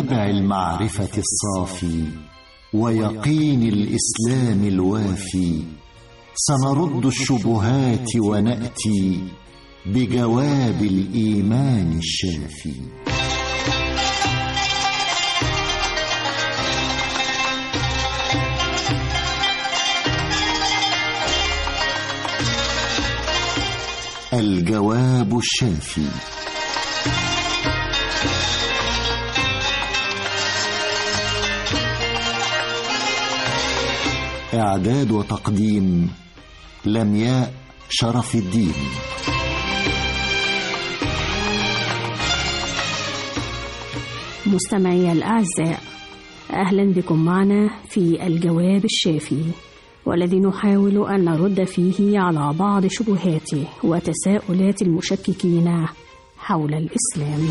نبع المعرفة الصافي ويقين الإسلام الوافي، سنرد الشبهات ونأتي بجواب الإيمان الشافي. الجواب الشافي. إعداد وتقديم لمياء شرف الدين. مستمعي الأعزاء، أهلا بكم معنا في الجواب الشافي، والذي نحاول أن نرد فيه على بعض شبهات وتساؤلات المشككين حول الإسلام.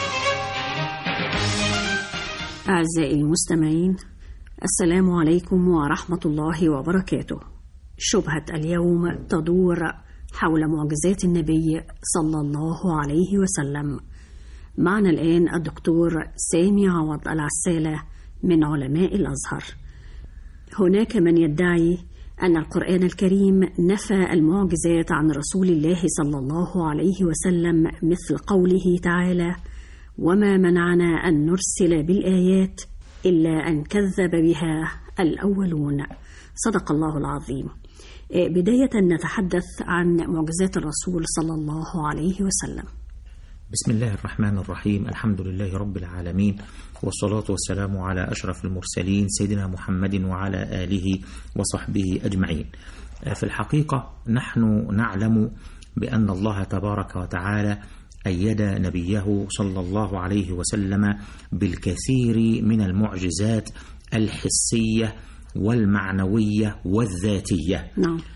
أعزائي المستمعين، السلام عليكم ورحمة الله وبركاته. شبهة اليوم تدور حول معجزات النبي صلى الله عليه وسلم. معنا الآن الدكتور سامي عوض العسالة من علماء الأزهر. هناك من يدعي أن القرآن الكريم نفى المعجزات عن رسول الله صلى الله عليه وسلم، مثل قوله تعالى: وما منعنا أن نرسل بالآيات إلا أن كذب بها الأولون. صدق الله العظيم. بداية نتحدث عن معجزات الرسول صلى الله عليه وسلم. بسم الله الرحمن الرحيم. الحمد لله رب العالمين، والصلاة والسلام على أشرف المرسلين سيدنا محمد وعلى آله وصحبه أجمعين. في الحقيقة نحن نعلم بأن الله تبارك وتعالى أيد نبيه صلى الله عليه وسلم بالكثير من المعجزات الحسية والمعنوية والذاتية.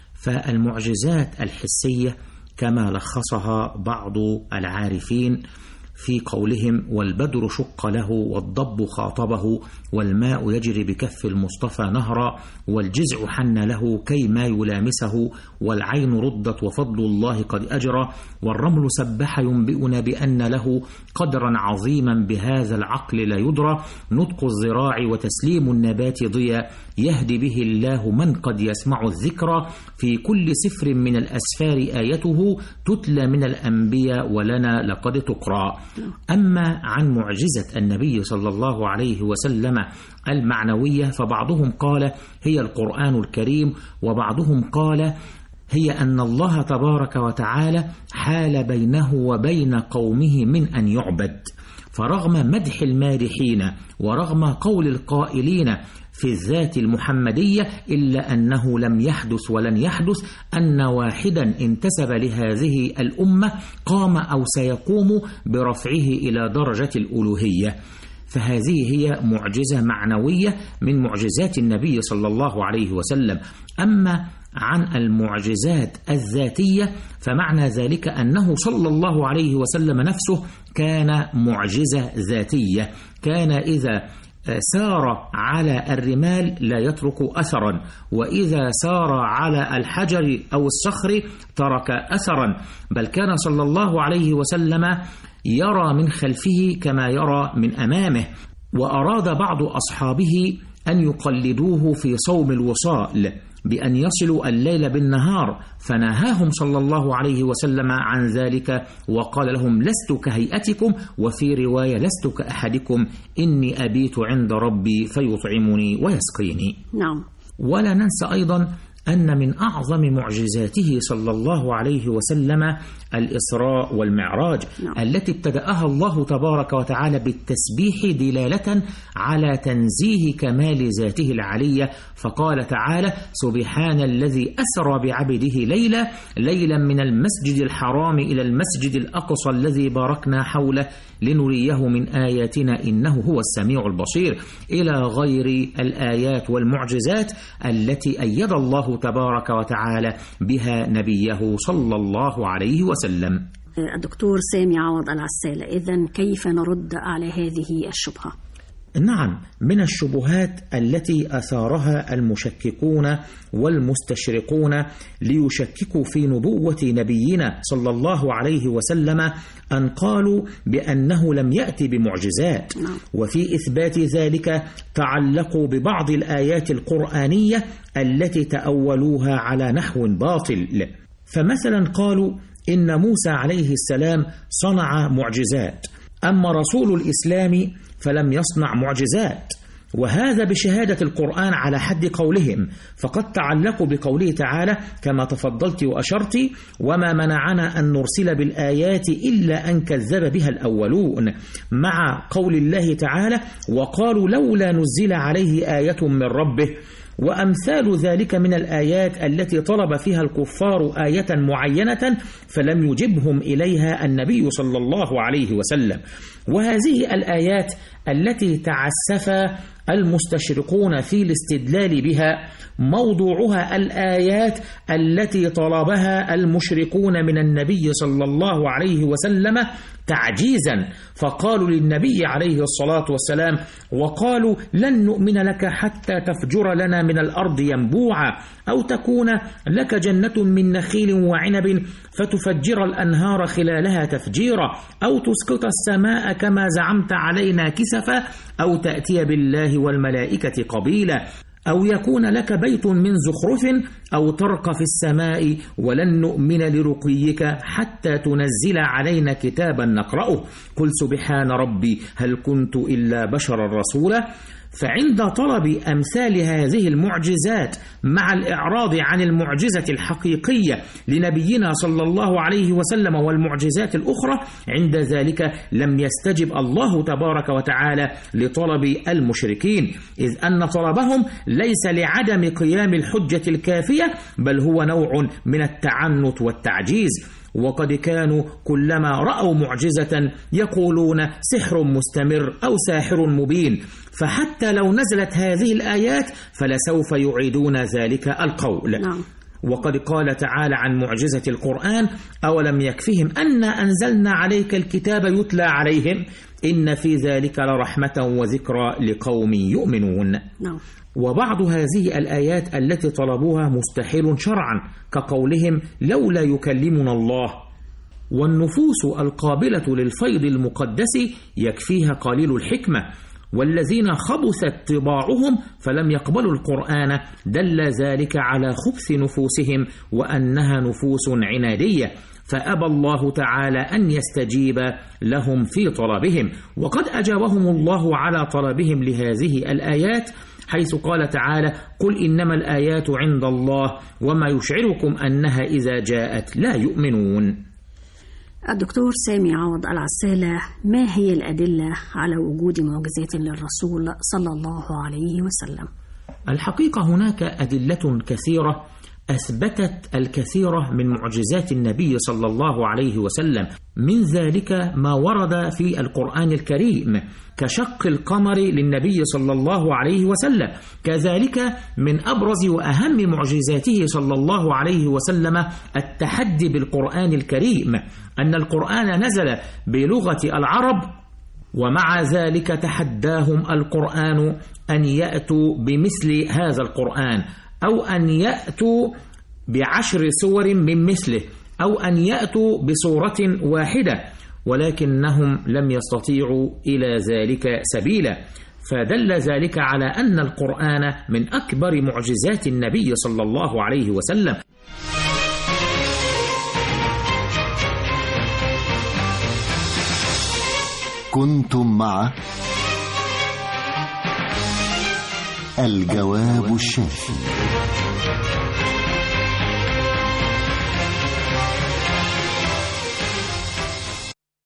فالمعجزات الحسية كما لخصها بعض العارفين في قولهم: والبدر شق له والضب خاطبه والماء يجري بكف المصطفى نهرا والجزع حن له كي ما يلامسه والعين ردت وفضل الله قد أجرى والرمل سبح ينبئنا بأن له قدرا عظيما بهذا العقل لا يدرى نطق الذراع وتسليم النبات ضياء يهدي به الله من قد يسمع الذكرى في كل سفر من الأسفار آيته تتلى من الأنبياء ولنا لقد تقرأ. أما عن معجزة النبي صلى الله عليه وسلم المعنوية فبعضهم قال هي القرآن الكريم، وبعضهم قال هي أن الله تبارك وتعالى حال بينه وبين قومه من أن يعبد، فرغم مدح المادحين ورغم قول القائلين في الذات المحمدية إلا أنه لم يحدث ولن يحدث أن واحدا انتسب لهذه الأمة قام أو سيقوم برفعه إلى درجة الألوهية. فهذه هي معجزة معنوية من معجزات النبي صلى الله عليه وسلم. أما عن المعجزات الذاتية فمعنى ذلك أنه صلى الله عليه وسلم نفسه كان معجزة ذاتية، كان إذا سار على الرمال لا يترك أثرا، وإذا سار على الحجر أو الصخر ترك أثرا، بل كان صلى الله عليه وسلم يرى من خلفه كما يرى من أمامه. وأراد بعض أصحابه أن يقلدوه في صوم الوصال بأن يصلوا الليل بالنهار، فنهاهم صلى الله عليه وسلم عن ذلك وقال لهم: لست كهيئتكم، وفي رواية: لست كأحدكم، إني أبيت عند ربي فيطعمني ويسقيني. ولا ننسى أيضا أن من أعظم معجزاته صلى الله عليه وسلم الإسراء والمعراج التي ابتدأها الله تبارك وتعالى بالتسبيح دلالة على تنزيه كمال ذاته العلية، فقال تعالى: سبحان الذي أسرى بعبده ليلا من المسجد الحرام إلى المسجد الأقصى الذي باركنا حوله لنريه من آياتنا إنه هو السميع البصير، إلى غير الآيات والمعجزات التي أيد الله تبارك وتعالى بها نبيه صلى الله عليه وسلم. الدكتور سامي عوض العسالة، إذن كيف نرد على هذه الشبهة؟ نعم، من الشبهات التي أثارها المشككون والمستشرقون ليشككوا في نبوة نبينا صلى الله عليه وسلم أن قالوا بأنه لم يأتي بمعجزات، وفي إثبات ذلك تعلقوا ببعض الآيات القرآنية التي تأولوها على نحو باطل. فمثلا قالوا إن موسى عليه السلام صنع معجزات، أما رسول الإسلام فلم يصنع معجزات، وهذا بشهادة القرآن على حد قولهم، فقد تعلقوا بقوله تعالى كما تفضلت وأشرت: وما منعنا أن نرسل بالآيات إلا أن كذب بها الأولون، مع قول الله تعالى: وقالوا لولا نزل عليه آية من ربه، وأمثال ذلك من الآيات التي طلب فيها الكفار آية معينة فلم يجبهم إليها النبي صلى الله عليه وسلم. وهذه الآيات التي تعسف المستشرقون في الاستدلال بها موضوعها الآيات التي طلبها المشركون من النبي صلى الله عليه وسلم تعجيزا، فقالوا للنبي عليه الصلاة والسلام: وقالوا لن نؤمن لك حتى تفجر لنا من الأرض ينبوعا، أو تكون لك جنة من نخيل وعنب فتفجر الأنهار خلالها تفجيرا، أو تسقط السماء كما زعمت علينا كسفا، أو تأتي بالله والملائكة قبيلا، أو يكون لك بيت من زخرف، أو ترقى في السماء ولن نؤمن لرقيك حتى تنزل علينا كتابا نقرأه، قل سبحان ربي هل كنت إلا بشرا رسولا. فعند طلب أمثال هذه المعجزات مع الإعراض عن المعجزة الحقيقية لنبينا صلى الله عليه وسلم والمعجزات الأخرى، عند ذلك لم يستجب الله تبارك وتعالى لطلب المشركين، إذ أن طلبهم ليس لعدم قيام الحجة الكافية، بل هو نوع من التعنت والتعجيز. وقد كانوا كلما رأوا معجزة يقولون سحر مستمر أو ساحر مبين، فحتى لو نزلت هذه الآيات فلسوف يعيدون ذلك القول. وقد قال تعالى عن معجزة القرآن: أولم يكفهم أن أنزلنا عليك الكتاب يتلى عليهم إن في ذلك لرحمة وذكرى لقوم يؤمنون. وبعض هذه الآيات التي طلبوها مستحيل شرعا، كقولهم لولا يكلمنا الله. والنفوس القابلة للفيض المقدس يكفيها قليل الحكمة، والذين خبثت طباعهم فلم يقبلوا القرآن دل ذلك على خبث نفوسهم وأنها نفوس عنادية، فأبى الله تعالى أن يستجيب لهم في طلبهم. وقد أجابهم الله على طلبهم لهذه الآيات، حيث قال تعالى: قل إنما الآيات عند الله وما يشعركم أنها إذا جاءت لا يؤمنون. الدكتور سامي عوض العسالة، ما هي الأدلة على وجود معجزات للرسول صلى الله عليه وسلم؟ الحقيقة هناك أدلة كثيرة أثبتت الكثير من معجزات النبي صلى الله عليه وسلم، من ذلك ما ورد في القرآن الكريم كشق القمر للنبي صلى الله عليه وسلم. كذلك من أبرز وأهم معجزاته صلى الله عليه وسلم التحدي بالقرآن الكريم، أن القرآن نزل بلغة العرب، ومع ذلك تحداهم القرآن أن يأتوا بمثل هذا القرآن، أو أن يأتوا ب10 سور من مثله، أو أن يأتوا بسورة واحدة، ولكنهم لم يستطيعوا إلى ذلك سبيلا. فدل ذلك على أن القرآن من أكبر معجزات النبي صلى الله عليه وسلم. كنتم مع الجواب الشافي.